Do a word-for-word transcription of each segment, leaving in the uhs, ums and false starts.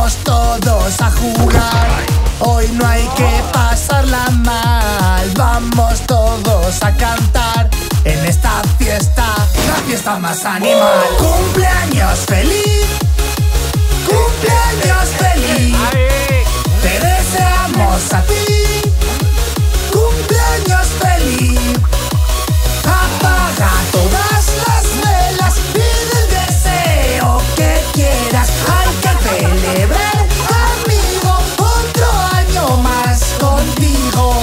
Vamos todos a jugar, hoy no hay que pasarla mal. Vamos todos a cantar en esta fiesta, la fiesta más animal. Cumpleaños feliz, cumpleaños feliz, te deseamos a ti, cumpleaños feliz. Apaga todas las velas, pide el deseo que quieras. Hay que celebrar, amigo, otro año más contigo.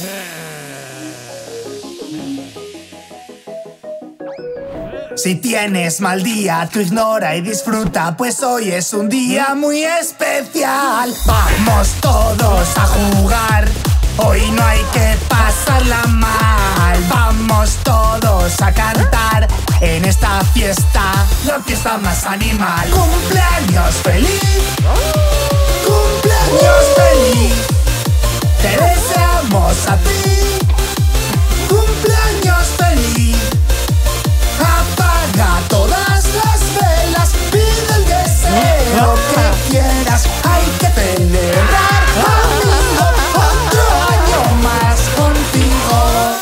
Si tienes mal día, tú ignora y disfruta, pues hoy es un día muy especial. Vamos todos a jugar, hoy no hay que pasarla mal. Vamos todos a cantar en esta fiesta, la fiesta más animal. Cumpleaños feliz, cumpleaños feliz, te deseamos a ti, cumpleaños feliz. Apaga todas las velas, pide el deseo que quieras. Hay que celebrar, amigo, otro año más contigo.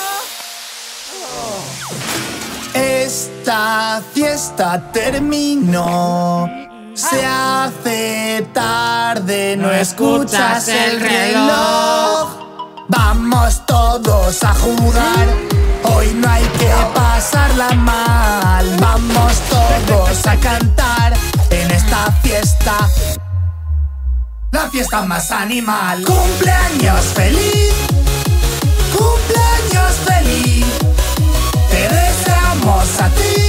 Esta fiesta terminó, se hace tarde, no escuchas el reloj. Vamos todos a jugar, hoy no hay que pasarla mal. Vamos todos a cantar en esta fiesta, la fiesta más animal. Cumpleaños feliz, cumpleaños feliz, te deseamos a ti,